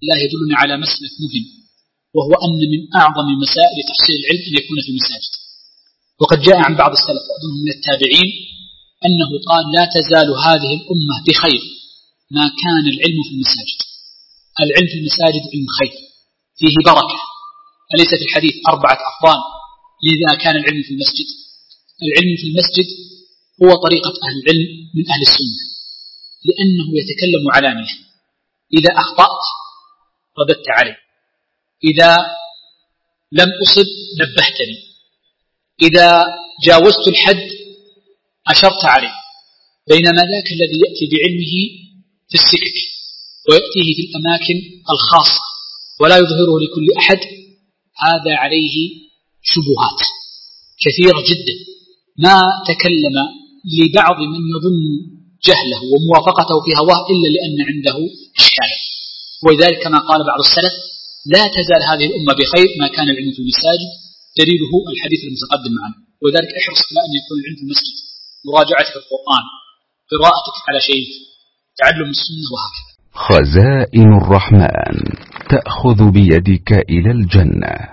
الله يدلنا على مسألة مهم، وهو أن من أعظم مسائل تحصيل العلم أن يكون في المساجد. وقد جاء عن بعض السلف وأظنهم من التابعين أنه قال: لا تزال هذه الأمة بخير ما كان العلم في المساجد. العلم في المساجد علم خير فيه بركة. أليس في الحديث 4 أفضال لذا كان العلم في المسجد؟ العلم في المسجد هو طريقة أهل العلم من أهل السنة، لأنه يتكلم علانية. إذا أخطأت رددت علي، إذا لم أصب نبهتني، إذا جاوزت الحد أشرت علي. بينما ذاك الذي يأتي بعلمه في السكك ويأتيه في الأماكن الخاصة ولا يظهره لكل أحد، هذا عليه شبهات كثيرة جدا. ما تكلم لبعض من يظن جهله وموافقته في هواه إلا لأن عنده إشكالا. ولذلك كما قال بعض السلف: لا تزال هذه الأمة بخير ما كان العلم في المساجد. دليله الحديث المتقدم معنا. وذلك احرص على أن يكون العلم في المسجد، مراجعتك القرآن، قراءتك على شيء، تعلم السنة، وهكذا. خزائن الرحمن تأخذ بيدك إلى الجنة.